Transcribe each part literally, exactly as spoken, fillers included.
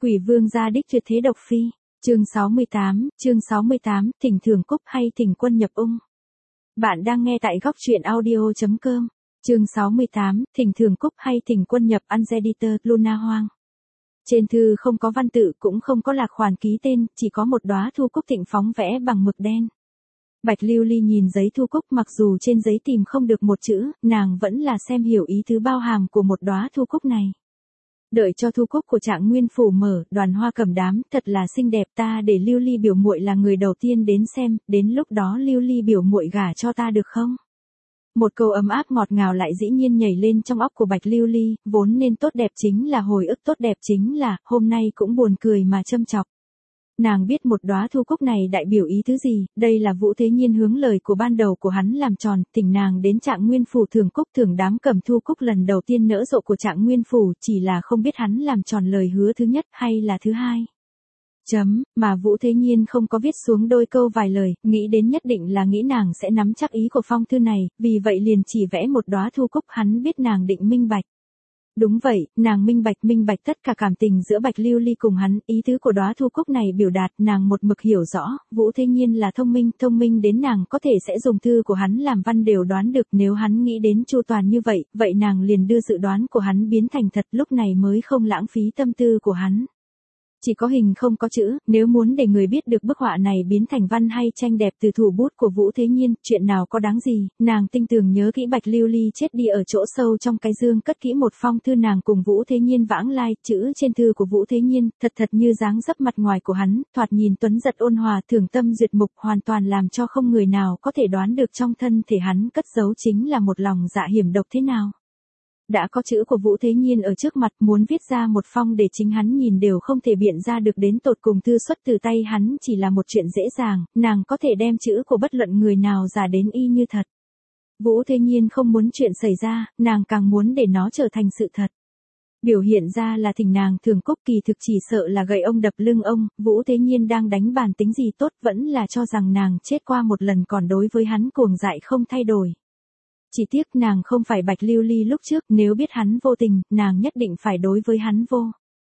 Quỷ vương gia đích tuyệt thế độc phi, chương sáu mươi tám, chương sáu mươi tám, thỉnh thường cúc hay thỉnh quân nhập ung. Bạn đang nghe tại góc truyện audio chấm com, chương sáu mươi tám, thỉnh thường cúc hay thỉnh quân nhập Uneditor, Luna Hoang. Trên thư không có văn tự cũng không có lạc khoản ký tên, chỉ có một đóa thu cúc thịnh phóng vẽ bằng mực đen. Bạch Lưu Ly nhìn giấy thu cúc, mặc dù trên giấy tìm không được một chữ, nàng vẫn là xem hiểu ý tứ bao hàm của một đóa thu cúc này. Đợi cho thu cúc của Trạng Nguyên phủ mở, đoàn hoa cầm đám, thật là xinh đẹp, ta để Lưu Ly biểu muội là người đầu tiên đến xem, đến lúc đó Lưu Ly biểu muội gả cho ta được không? Một câu ấm áp ngọt ngào lại dĩ nhiên nhảy lên trong óc của Bạch Lưu Ly, vốn nên tốt đẹp chính là hồi ức, tốt đẹp chính là, hôm nay cũng buồn cười mà châm chọc. Nàng biết một đóa thu cúc này đại biểu ý thứ gì, đây là Vũ Thế Nhiên hướng lời của ban đầu của hắn làm tròn, thỉnh nàng đến Trạng Nguyên phủ thưởng cúc, thưởng đám cầm thu cúc lần đầu tiên nở rộ của Trạng Nguyên phủ, chỉ là không biết hắn làm tròn lời hứa thứ nhất hay là thứ hai. Chấm, mà Vũ Thế Nhiên không có viết xuống đôi câu vài lời, nghĩ đến nhất định là nghĩ nàng sẽ nắm chắc ý của phong thư này, vì vậy liền chỉ vẽ một đóa thu cúc, hắn biết nàng định minh bạch. Đúng vậy, nàng minh bạch minh bạch tất cả cảm tình giữa Bạch Lưu Ly cùng hắn, ý tứ của đóa thu cúc này biểu đạt, nàng một mực hiểu rõ, Vũ Thế Nhiên là thông minh, thông minh đến nàng có thể sẽ dùng thư của hắn làm văn đều đoán được, nếu hắn nghĩ đến chu toàn như vậy, vậy nàng liền đưa dự đoán của hắn biến thành thật, lúc này mới không lãng phí tâm tư của hắn. Chỉ có hình không có chữ, nếu muốn để người biết được bức họa này biến thành văn hay tranh đẹp từ thủ bút của Vũ Thế Nhiên, chuyện nào có đáng gì, nàng tinh tường nhớ kỹ Bạch Lưu Ly chết đi ở chỗ sâu trong cái dương cất kỹ một phong thư nàng cùng Vũ Thế Nhiên vãng lai, chữ trên thư của Vũ Thế Nhiên, thật thật như dáng dấp mặt ngoài của hắn, thoạt nhìn tuấn giật ôn hòa, thường tâm duyệt mục, hoàn toàn làm cho không người nào có thể đoán được trong thân thể hắn cất giấu chính là một lòng dạ hiểm độc thế nào. Đã có chữ của Vũ Thế Nhiên ở trước mặt, muốn viết ra một phong để chính hắn nhìn đều không thể biện ra được đến tột cùng thư xuất từ tay hắn chỉ là một chuyện dễ dàng, nàng có thể đem chữ của bất luận người nào giả đến y như thật. Vũ Thế Nhiên không muốn chuyện xảy ra, nàng càng muốn để nó trở thành sự thật. Biểu hiện ra là thỉnh nàng thường cúc, kỳ thực chỉ sợ là gậy ông đập lưng ông, Vũ Thế Nhiên đang đánh bàn tính gì tốt, vẫn là cho rằng nàng chết qua một lần còn đối với hắn cuồng dại không thay đổi. Chỉ tiếc nàng không phải Bạch Lưu Ly lúc trước, nếu biết hắn vô tình, nàng nhất định phải đối với hắn vô.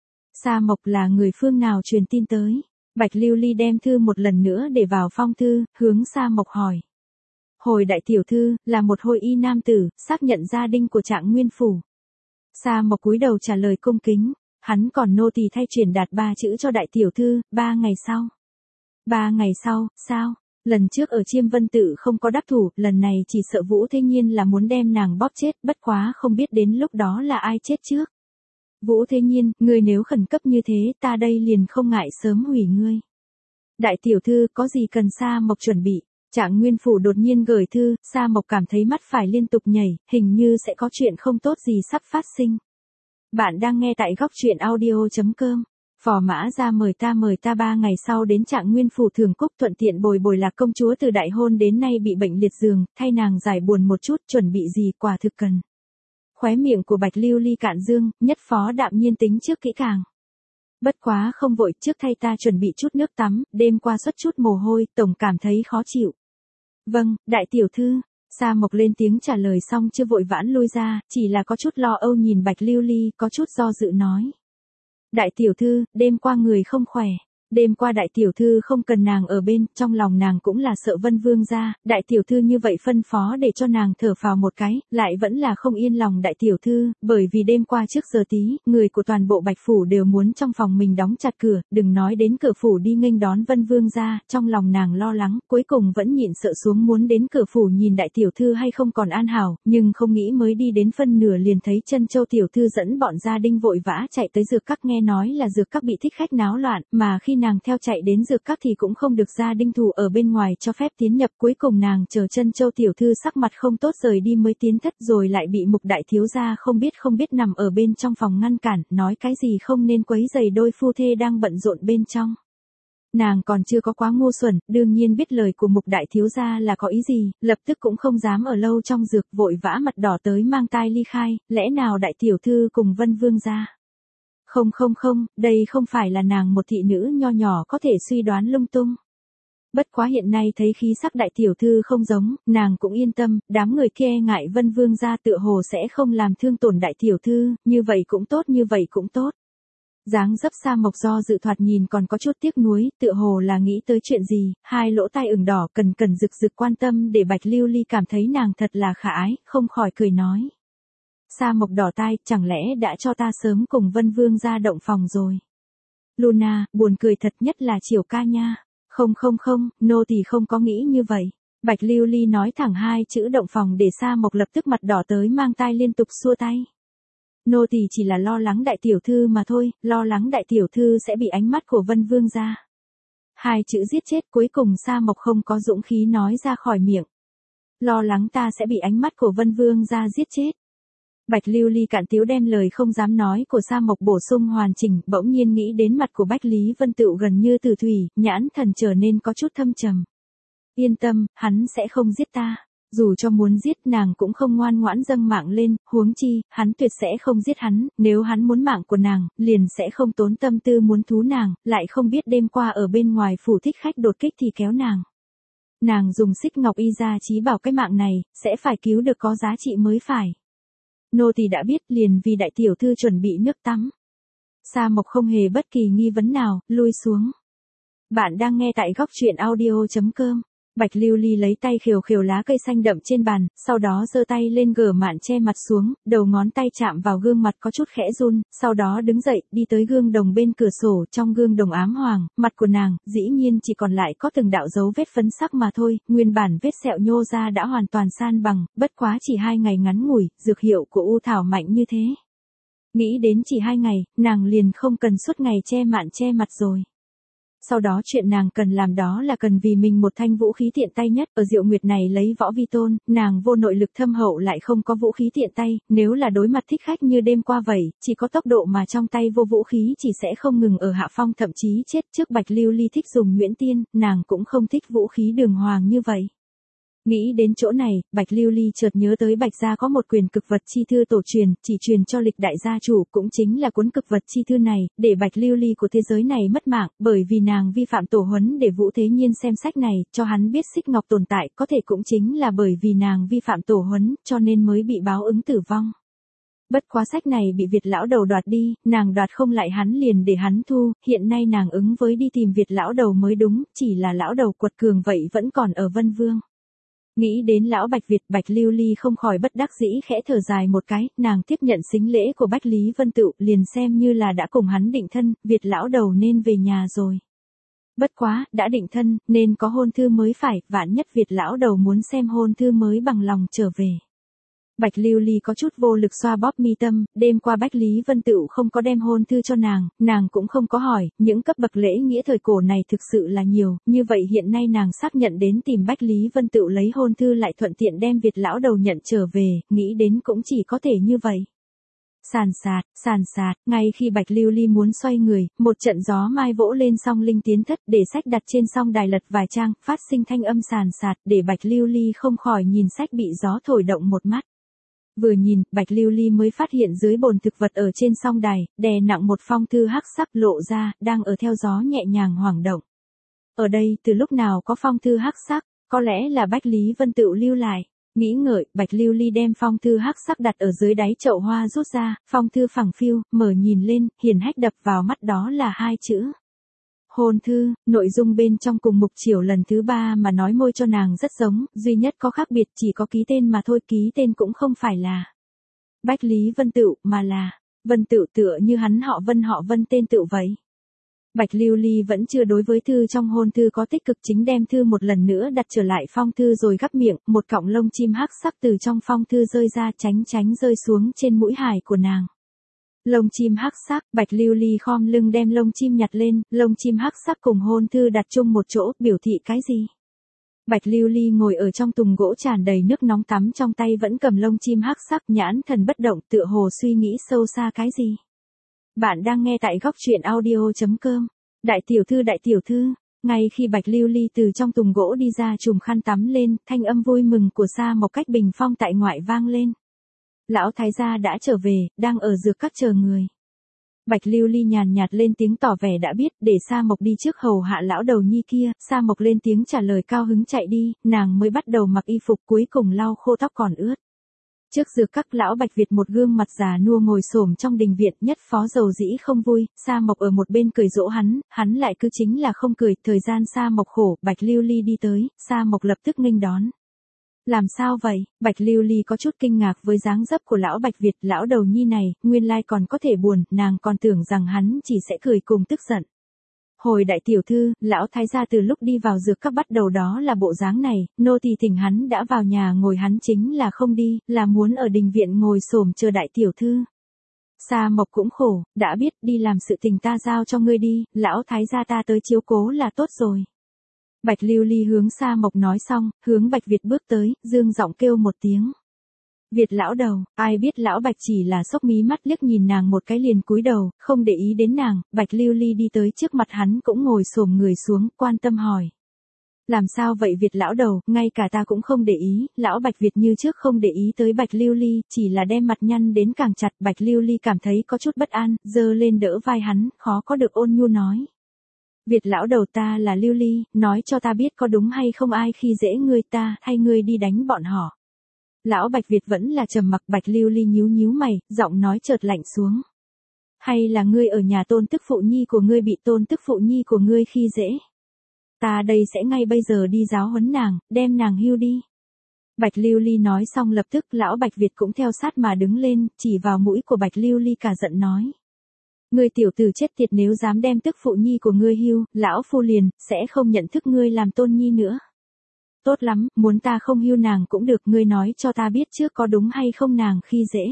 Sa Mộc là người phương nào truyền tin tới? Bạch Lưu Ly đem thư một lần nữa để vào phong thư, hướng Sa Mộc hỏi. Hồi đại tiểu thư, là một hội y nam tử, xác nhận gia đình của Trạng Nguyên phủ. Sa Mộc cúi đầu trả lời cung kính, hắn còn nô tỳ thay truyền đạt ba chữ cho đại tiểu thư, ba ngày sau. Ba ngày sau, sao? Lần trước ở Chiêm Vân Tự không có đắc thủ, lần này chỉ sợ Vũ Thế Nhiên là muốn đem nàng bóp chết, bất quá không biết đến lúc đó là ai chết trước. Vũ Thế Nhiên, ngươi nếu khẩn cấp như thế, ta đây liền không ngại sớm hủy ngươi. Đại tiểu thư, có gì cần Sa Mộc chuẩn bị? Trạng Nguyên phủ đột nhiên gửi thư, Sa Mộc cảm thấy mắt phải liên tục nhảy, hình như sẽ có chuyện không tốt gì sắp phát sinh. Bạn đang nghe tại góc truyện audio chấm com. Phò Mã ra mời ta mời ta ba ngày sau đến Trạng Nguyên phủ thưởng cúc, thuận tiện bồi bồi Lạc công chúa từ đại hôn đến nay bị bệnh liệt giường, thay nàng giải buồn một chút, chuẩn bị gì quả thực cần. Khóe miệng của Bạch Lưu Ly cạn dương, nhất phó đạm nhiên tính trước kỹ càng. Bất quá không vội, trước thay ta chuẩn bị chút nước tắm, đêm qua xuất chút mồ hôi, tổng cảm thấy khó chịu. Vâng, đại tiểu thư. Sa Mộc lên tiếng trả lời xong chưa vội vãn lui ra, chỉ là có chút lo âu nhìn Bạch Lưu Ly, có chút do dự nói. Đại tiểu thư, đêm qua người không khỏe. Đêm qua đại tiểu thư không cần nàng ở bên, trong lòng nàng cũng là sợ Vân Vương ra, đại tiểu thư như vậy phân phó để cho nàng thở phào một cái, lại vẫn là không yên lòng đại tiểu thư, bởi vì đêm qua trước giờ tí, người của toàn bộ Bạch phủ đều muốn trong phòng mình đóng chặt cửa, đừng nói đến cửa phủ đi nghênh đón Vân Vương ra, trong lòng nàng lo lắng, cuối cùng vẫn nhịn sợ xuống muốn đến cửa phủ nhìn đại tiểu thư hay không còn an hảo, nhưng không nghĩ mới đi đến phân nửa liền thấy Chân Châu tiểu thư dẫn bọn gia đình vội vã chạy tới dược các, nghe nói là dược các bị thích khách náo loạn, mà khi nàng theo chạy đến dược các thì cũng không được gia đình thủ ở bên ngoài cho phép tiến nhập, cuối cùng nàng chờ Chân Châu tiểu thư sắc mặt không tốt rời đi mới tiến thất, rồi lại bị Mục đại thiếu gia không biết không biết nằm ở bên trong phòng ngăn cản, nói cái gì không nên quấy rầy đôi phu thê đang bận rộn bên trong. Nàng còn chưa có quá ngu xuẩn, đương nhiên biết lời của Mục đại thiếu gia là có ý gì, lập tức cũng không dám ở lâu trong dược, vội vã mặt đỏ tới mang tai ly khai, lẽ nào đại tiểu thư cùng Vân Vương gia? Không không không, đây không phải là nàng một thị nữ nho nhỏ có thể suy đoán lung tung. Bất quá hiện nay thấy khí sắc đại tiểu thư không giống, nàng cũng yên tâm, đám người kia e ngại Vân Vương gia tựa hồ sẽ không làm thương tổn đại tiểu thư, như vậy cũng tốt như vậy cũng tốt. Dáng dấp Sa Mộc do dự thoạt nhìn còn có chút tiếc nuối, tựa hồ là nghĩ tới chuyện gì, hai lỗ tai ửng đỏ cần cần rực rực quan tâm để Bạch Lưu Ly cảm thấy nàng thật là khả ái, không khỏi cười nói. Sa Mộc đỏ tai, chẳng lẽ đã cho ta sớm cùng Vân Vương ra động phòng rồi? Luna, buồn cười thật, nhất là Triều ca nha. Không không không, nô tỳ không có nghĩ như vậy. Bạch Lưu Ly nói thẳng hai chữ động phòng để Sa Mộc lập tức mặt đỏ tới mang tai liên tục xua tay. Nô tỳ chỉ là lo lắng đại tiểu thư mà thôi, lo lắng đại tiểu thư sẽ bị ánh mắt của Vân Vương ra. Hai chữ giết chết cuối cùng Sa Mộc không có dũng khí nói ra khỏi miệng. Lo lắng ta sẽ bị ánh mắt của Vân Vương ra giết chết. Bạch Lưu Ly cạn tiếu đem lời không dám nói của Sa Mộc bổ sung hoàn chỉnh, bỗng nhiên nghĩ đến mặt của Bách Lý Vân Tựu gần như tử thủy, nhãn thần trở nên có chút thâm trầm. Yên tâm, hắn sẽ không giết ta. Dù cho muốn giết nàng cũng không ngoan ngoãn dâng mạng lên, huống chi, hắn tuyệt sẽ không giết hắn, nếu hắn muốn mạng của nàng, liền sẽ không tốn tâm tư muốn thú nàng, lại không biết đêm qua ở bên ngoài phủ thích khách đột kích thì kéo nàng. Nàng dùng xích ngọc y ra chí bảo cái mạng này, sẽ phải cứu được có giá trị mới phải. Nô tỳ đã biết, liền vì đại tiểu thư chuẩn bị nước tắm. Sa Mộc không hề bất kỳ nghi vấn nào, lui xuống. Bạn đang nghe tại góc truyện audio chấm com. Bạch Lưu Ly lấy tay khều khều lá cây xanh đậm trên bàn, sau đó giơ tay lên gờ mạn che mặt xuống, đầu ngón tay chạm vào gương mặt có chút khẽ run, sau đó đứng dậy, đi tới gương đồng bên cửa sổ, trong gương đồng ám hoàng, mặt của nàng, dĩ nhiên chỉ còn lại có từng đạo dấu vết phấn sắc mà thôi, nguyên bản vết sẹo nhô ra đã hoàn toàn san bằng, bất quá chỉ hai ngày ngắn ngủi, dược hiệu của u thảo mạnh như thế. Nghĩ đến chỉ hai ngày, nàng liền không cần suốt ngày che mạn che mặt rồi. Sau đó chuyện nàng cần làm đó là cần vì mình một thanh vũ khí tiện tay nhất, ở Diệu Nguyệt này lấy võ vi tôn, nàng vô nội lực thâm hậu lại không có vũ khí tiện tay, nếu là đối mặt thích khách như đêm qua vậy, chỉ có tốc độ mà trong tay vô vũ khí chỉ sẽ không ngừng ở hạ phong thậm chí chết trước. Bạch Lưu Ly thích dùng nhuyễn tiên, nàng cũng không thích vũ khí đường hoàng như vậy. Nghĩ đến chỗ này, Bạch Lưu Ly chợt nhớ tới Bạch gia có một quyền cực vật chi thư tổ truyền, chỉ truyền cho lịch đại gia chủ, cũng chính là cuốn cực vật chi thư này, để Bạch Lưu Ly của thế giới này mất mạng, bởi vì nàng vi phạm tổ huấn để Vũ Thế Nhiên xem sách này, cho hắn biết xích ngọc tồn tại, có thể cũng chính là bởi vì nàng vi phạm tổ huấn, cho nên mới bị báo ứng tử vong. Bất quá sách này bị Việt lão đầu đoạt đi, nàng đoạt không lại hắn liền để hắn thu, hiện nay nàng ứng với đi tìm Việt lão đầu mới đúng, chỉ là lão đầu quật cường vậy vẫn còn ở Vân Vương. Nghĩ đến lão Bạch Việt, Bạch Lưu Ly không khỏi bất đắc dĩ khẽ thở dài một cái, nàng tiếp nhận sính lễ của Bách Lý Vân Tựu, liền xem như là đã cùng hắn định thân, Việt lão đầu nên về nhà rồi. Bất quá, đã định thân, nên có hôn thư mới phải, vạn nhất Việt lão đầu muốn xem hôn thư mới bằng lòng trở về. Bạch Lưu Ly có chút vô lực xoa bóp mi tâm, đêm qua Bách Lý Vân Tựu không có đem hôn thư cho nàng, nàng cũng không có hỏi, những cấp bậc lễ nghĩa thời cổ này thực sự là nhiều, như vậy hiện nay nàng xác nhận đến tìm Bách Lý Vân Tựu lấy hôn thư lại thuận tiện đem Việt lão đầu nhận trở về, nghĩ đến cũng chỉ có thể như vậy. Sàn sạt, sàn sạt, ngay khi Bạch Lưu Ly muốn xoay người, một trận gió mai vỗ lên song linh tiến thất, để sách đặt trên song đài lật vài trang, phát sinh thanh âm sàn sạt, để Bạch Lưu Ly không khỏi nhìn sách bị gió thổi động một mắt. Vừa nhìn, Bạch Lưu Ly mới phát hiện dưới bồn thực vật ở trên song đài, đè nặng một phong thư hắc sắc lộ ra, đang ở theo gió nhẹ nhàng hoảng động. Ở đây, từ lúc nào có phong thư hắc sắc, có lẽ là Bách Lý Vân Tựu lưu lại. Nghĩ ngợi, Bạch Lưu Ly đem phong thư hắc sắc đặt ở dưới đáy chậu hoa rút ra, phong thư phẳng phiu, mở nhìn lên, hiển hách đập vào mắt đó là hai chữ. Hôn thư, nội dung bên trong cùng Mục Chiểu lần thứ ba mà nói môi cho nàng rất giống, duy nhất có khác biệt chỉ có ký tên mà thôi, ký tên cũng không phải là Bách Lý Vân Tựu, mà là Vân Tựu, tựa như hắn họ Vân họ Vân tên Tựu vậy. Bạch Lưu Ly vẫn chưa đối với thư trong hôn thư có tích cực, chính đem thư một lần nữa đặt trở lại phong thư rồi gắp miệng, một cọng lông chim hắc sắc từ trong phong thư rơi ra, tránh tránh rơi xuống trên mũi hài của nàng. Lông chim hắc sắc, Bạch Lưu Ly khom lưng đem lông chim nhặt lên, lông chim hắc sắc cùng hôn thư đặt chung một chỗ, biểu thị cái gì? Bạch Lưu Ly ngồi ở trong tùng gỗ tràn đầy nước nóng tắm, trong tay vẫn cầm lông chim hắc sắc, nhãn thần bất động, tựa hồ suy nghĩ sâu xa cái gì. Bạn đang nghe tại góc truyện audio chấm com. Đại tiểu thư, đại tiểu thư, ngay khi Bạch Lưu Ly từ trong tùng gỗ đi ra chùm khăn tắm lên, thanh âm vui mừng của Sa Mộc cách bình phong tại ngoại vang lên. Lão thái gia đã trở về, đang ở dược các chờ người. Bạch Lưu Ly nhàn nhạt lên tiếng tỏ vẻ đã biết, để Sa Mộc đi trước hầu hạ lão đầu nhi kia. Sa Mộc lên tiếng trả lời cao hứng chạy đi, nàng mới bắt đầu mặc y phục, cuối cùng lau khô tóc còn ướt. Trước dược các lão Bạch Việt một gương mặt già nua ngồi xổm trong đình viện, nhất phó dầu dĩ không vui, Sa Mộc ở một bên cười dỗ hắn, hắn lại cứ chính là không cười, thời gian Sa Mộc khổ, Bạch Lưu Ly đi tới, Sa Mộc lập tức nghênh đón. Làm sao vậy? Bạch Lưu Ly có chút kinh ngạc với dáng dấp của lão Bạch Việt, lão đầu nhi này, nguyên lai còn có thể buồn, nàng còn tưởng rằng hắn chỉ sẽ cười cùng tức giận. Hồi đại tiểu thư, lão thái gia từ lúc đi vào dược các bắt đầu đó là bộ dáng này, nô tỳ thỉnh hắn đã vào nhà ngồi hắn chính là không đi, là muốn ở đình viện ngồi xổm chờ đại tiểu thư. Sa Mộc cũng khổ, đã biết đi làm sự tình ta giao cho ngươi đi, lão thái gia ta tới chiếu cố là tốt rồi. Bạch Lưu Ly hướng Sa Mộc nói xong, hướng Bạch Việt bước tới, dương giọng kêu một tiếng. Việt lão đầu, ai biết lão Bạch chỉ là sốc mí mắt liếc nhìn nàng một cái liền cúi đầu, không để ý đến nàng, Bạch Lưu Ly đi tới trước mặt hắn cũng ngồi xổm người xuống, quan tâm hỏi. Làm sao vậy Việt lão đầu, ngay cả ta cũng không để ý, lão Bạch Việt như trước không để ý tới Bạch Lưu Ly, chỉ là đem mặt nhăn đến càng chặt, Bạch Lưu Ly cảm thấy có chút bất an, giơ lên đỡ vai hắn, khó có được ôn nhu nói. Việt lão đầu ta là Lưu Ly, nói cho ta biết có đúng hay không ai khi dễ ngươi ta, hay ngươi đi đánh bọn họ. Lão Bạch Việt vẫn là trầm mặc, Bạch Lưu Ly nhíu nhíu mày, giọng nói chợt lạnh xuống. Hay là ngươi ở nhà tôn tức phụ nhi của ngươi bị tôn tức phụ nhi của ngươi khi dễ? Ta đây sẽ ngay bây giờ đi giáo huấn nàng, đem nàng hưu đi. Bạch Lưu Ly nói xong lập tức lão Bạch Việt cũng theo sát mà đứng lên, chỉ vào mũi của Bạch Lưu Ly cả giận nói. Ngươi tiểu tử chết tiệt, nếu dám đem tức phụ nhi của ngươi hưu, lão phu liền, sẽ không nhận thức ngươi làm tôn nhi nữa. Tốt lắm, muốn ta không hưu nàng cũng được, ngươi nói cho ta biết trước có đúng hay không nàng khi dễ.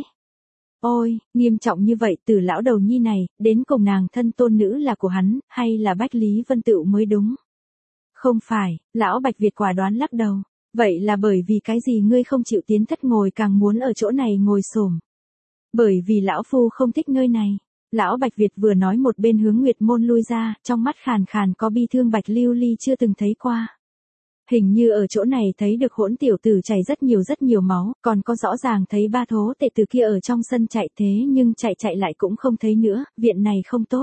Ôi, nghiêm trọng như vậy, từ lão đầu nhi này, đến cùng nàng thân tôn nữ là của hắn, hay là Bách Lý Vân Tựu mới đúng? Không phải, lão Bạch Việt quả đoán lắc đầu. Vậy là bởi vì cái gì ngươi không chịu tiến thất ngồi càng muốn ở chỗ này ngồi xổm? Bởi vì lão phu không thích nơi này. Lão Bạch Việt vừa nói một bên hướng Nguyệt Môn lui ra, trong mắt khàn khàn có bi thương Bạch Lưu Ly chưa từng thấy qua. Hình như ở chỗ này thấy được hỗn tiểu tử chảy rất nhiều rất nhiều máu, còn có rõ ràng thấy ba thố tệ tử kia ở trong sân chạy, thế nhưng chạy chạy lại cũng không thấy nữa, viện này không tốt.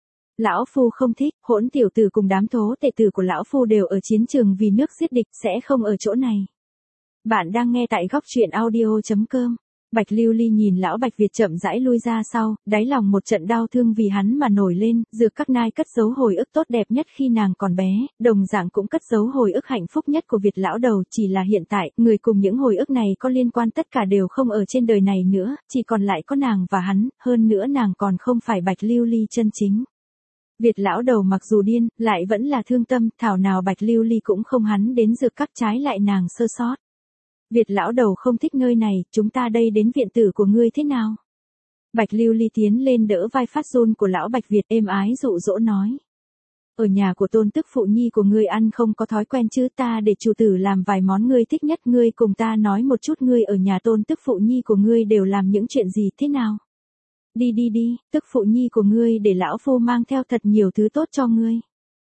Lão phu không thích, hỗn tiểu tử cùng đám thố tệ tử của lão phu đều ở chiến trường vì nước giết địch, sẽ không ở chỗ này. Bạn đang nghe tại góc truyện audio chấm com. Bạch Lưu Ly nhìn lão Bạch Việt chậm rãi lui ra sau, đáy lòng một trận đau thương vì hắn mà nổi lên, dược các nai cất giấu hồi ức tốt đẹp nhất khi nàng còn bé, đồng dạng cũng cất giấu hồi ức hạnh phúc nhất của Việt lão đầu, chỉ là hiện tại, người cùng những hồi ức này có liên quan tất cả đều không ở trên đời này nữa, chỉ còn lại có nàng và hắn, hơn nữa nàng còn không phải Bạch Lưu Ly chân chính. Việt lão đầu mặc dù điên, lại vẫn là thương tâm, thảo nào Bạch Lưu Ly cũng không hắn đến dược các, trái lại nàng sơ sót. Việt lão đầu không thích nơi này, chúng ta đây đến viện tử của ngươi thế nào? Bạch Lưu Ly tiến lên đỡ vai phát run của lão Bạch Việt, êm ái dụ dỗ nói. Ở nhà của tôn tức phụ nhi của ngươi ăn không có thói quen chứ, ta để chủ tử làm vài món ngươi thích nhất, ngươi cùng ta nói một chút ngươi ở nhà tôn tức phụ nhi của ngươi đều làm những chuyện gì thế nào? Đi đi đi, tức phụ nhi của ngươi để lão phu mang theo thật nhiều thứ tốt cho ngươi.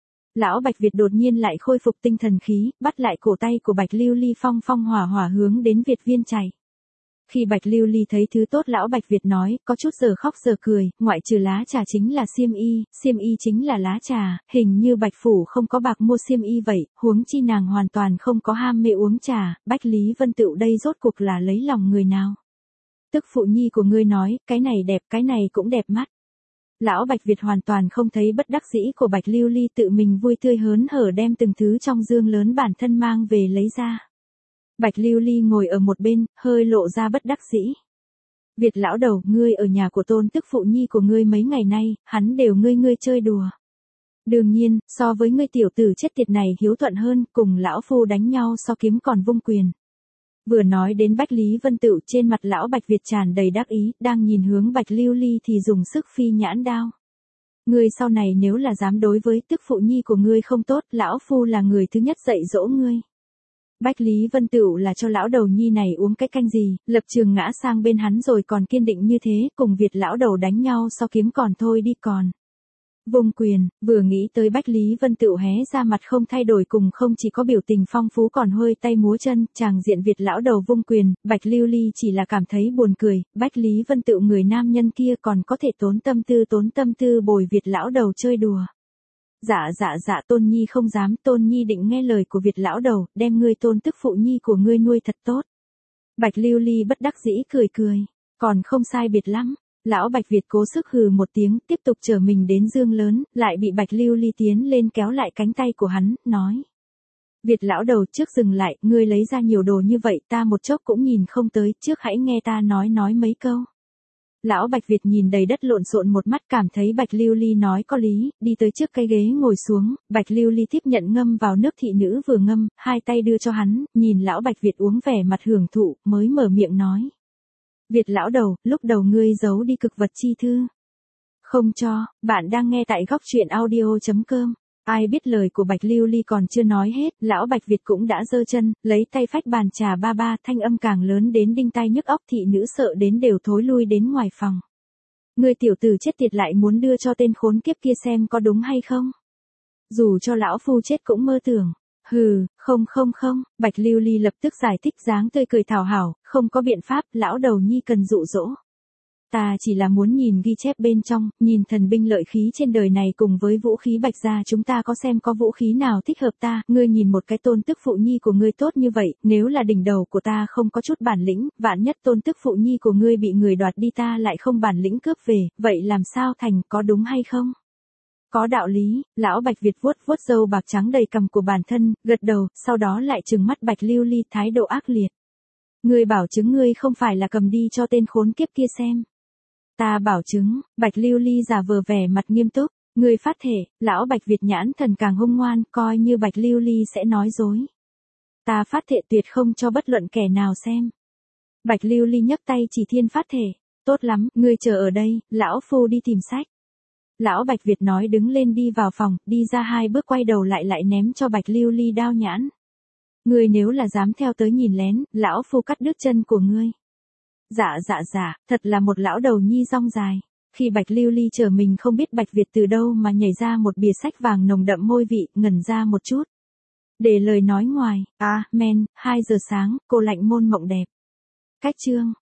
Lão Bạch Việt đột nhiên lại khôi phục tinh thần khí, bắt lại cổ tay của Bạch Lưu Ly, phong phong hỏa hỏa hướng đến Việt viên chạy. Khi Bạch Lưu Ly thấy thứ tốt lão Bạch Việt nói, có chút giờ khóc giờ cười, ngoại trừ lá trà chính là xiêm y, xiêm y chính là lá trà, hình như Bạch Phủ không có bạc mua xiêm y vậy, huống chi nàng hoàn toàn không có ham mê uống trà, Bách Lý Vân Tựu đây rốt cuộc là lấy lòng người nào. Tức phụ nhi của ngươi nói, cái này đẹp, cái này cũng đẹp mắt. Lão Bạch Việt hoàn toàn không thấy bất đắc dĩ của Bạch Lưu Ly, tự mình vui tươi hớn hở đem từng thứ trong dương lớn bản thân mang về lấy ra. Bạch Lưu Ly ngồi ở một bên, hơi lộ ra bất đắc dĩ. Việt lão đầu, ngươi ở nhà của tôn tức phụ nhi của ngươi mấy ngày nay, hắn đều ngươi ngươi chơi đùa. Đương nhiên, so với ngươi tiểu tử chết tiệt này hiếu thuận hơn, cùng lão phu đánh nhau so kiếm còn vung quyền. Vừa nói đến Bách Lý Vân Tựu, trên mặt lão Bạch Việt tràn đầy đắc ý, đang nhìn hướng Bạch Lưu Ly thì dùng sức phi nhãn đao. Ngươi sau này nếu là dám đối với tức phụ nhi của ngươi không tốt, lão phu là người thứ nhất dạy dỗ ngươi. Bách Lý Vân Tựu là cho lão đầu nhi này uống cái canh gì, lập trường ngã sang bên hắn rồi còn kiên định như thế, cùng Việt lão đầu đánh nhau so kiếm còn thôi đi còn. Vung quyền, vừa nghĩ tới Bách Lý Vân Tựu hé ra mặt không thay đổi, cùng không chỉ có biểu tình phong phú còn hơi tay múa chân, chàng diện Việt lão đầu vung quyền, Bạch Lưu Ly chỉ là cảm thấy buồn cười, Bách Lý Vân Tựu người nam nhân kia còn có thể tốn tâm tư tốn tâm tư bồi Việt lão đầu chơi đùa. Dạ dạ dạ, Tôn Nhi không dám, Tôn Nhi định nghe lời của Việt lão đầu, đem ngươi tôn tức phụ nhi của ngươi nuôi thật tốt. Bạch Lưu Ly bất đắc dĩ cười cười, còn không sai biệt lắm. Lão Bạch Việt cố sức hừ một tiếng, tiếp tục chở mình đến giường lớn, lại bị Bạch Lưu Ly tiến lên kéo lại cánh tay của hắn, nói. Việt lão đầu, trước dừng lại, ngươi lấy ra nhiều đồ như vậy, ta một chốc cũng nhìn không tới, trước hãy nghe ta nói nói mấy câu. Lão Bạch Việt nhìn đầy đất lộn xộn một mắt, cảm thấy Bạch Lưu Ly nói có lý, đi tới trước cái ghế ngồi xuống, Bạch Lưu Ly tiếp nhận ngâm vào nước thị nữ vừa ngâm, hai tay đưa cho hắn, nhìn lão Bạch Việt uống vẻ mặt hưởng thụ, mới mở miệng nói. Việt lão đầu, lúc đầu ngươi giấu đi cực vật chi thư. Không cho, bạn đang nghe tại góc truyện audio chấm com. Ai biết lời của Bạch Lưu Ly còn chưa nói hết, lão Bạch Việt cũng đã giơ chân, lấy tay phách bàn trà ba ba, thanh âm càng lớn đến đinh tai nhức óc, thị nữ sợ đến đều thối lui đến ngoài phòng. Ngươi tiểu tử chết tiệt lại muốn đưa cho tên khốn kiếp kia xem có đúng hay không? Dù cho lão phu chết cũng mơ tưởng. Hừ, không không không, Bạch Lưu Ly lập tức giải thích, dáng tươi cười thảo hảo, không có biện pháp, lão đầu nhi cần dụ dỗ. Ta chỉ là muốn nhìn ghi chép bên trong, nhìn thần binh lợi khí trên đời này cùng với vũ khí Bạch gia chúng ta có xem có vũ khí nào thích hợp ta, ngươi nhìn một cái tôn tức phụ nhi của ngươi tốt như vậy, nếu là đỉnh đầu của ta không có chút bản lĩnh, vạn nhất tôn tức phụ nhi của ngươi bị người đoạt đi ta lại không bản lĩnh cướp về, vậy làm sao thành, có đúng hay không? Có đạo lý, lão Bạch Việt vuốt vuốt râu bạc trắng đầy cằm của bản thân, gật đầu, sau đó lại trừng mắt Bạch Lưu Ly, thái độ ác liệt. Ngươi bảo chứng ngươi không phải là cầm đi cho tên khốn kiếp kia xem. Ta bảo chứng, Bạch Lưu Ly giả vờ vẻ mặt nghiêm túc, ngươi phát thể, lão Bạch Việt nhãn thần càng hung ngoan, coi như Bạch Lưu Ly sẽ nói dối. Ta phát thể tuyệt không cho bất luận kẻ nào xem. Bạch Lưu Ly nhấc tay chỉ thiên phát thể, tốt lắm, ngươi chờ ở đây, lão phu đi tìm sách. Lão Bạch Việt nói đứng lên đi vào phòng, đi ra hai bước quay đầu lại lại ném cho Bạch Lưu Ly đao nhãn. Ngươi nếu là dám theo tới nhìn lén, lão phu cắt đứt chân của ngươi. Dạ dạ dạ, thật là một lão đầu nhi rong dài. Khi Bạch Lưu Ly chờ mình không biết Bạch Việt từ đâu mà nhảy ra một bìa sách vàng nồng đậm môi vị, ngẩn ra một chút. Để lời nói ngoài, à, men, hai giờ sáng, cô lạnh môn mộng đẹp. Cách chương.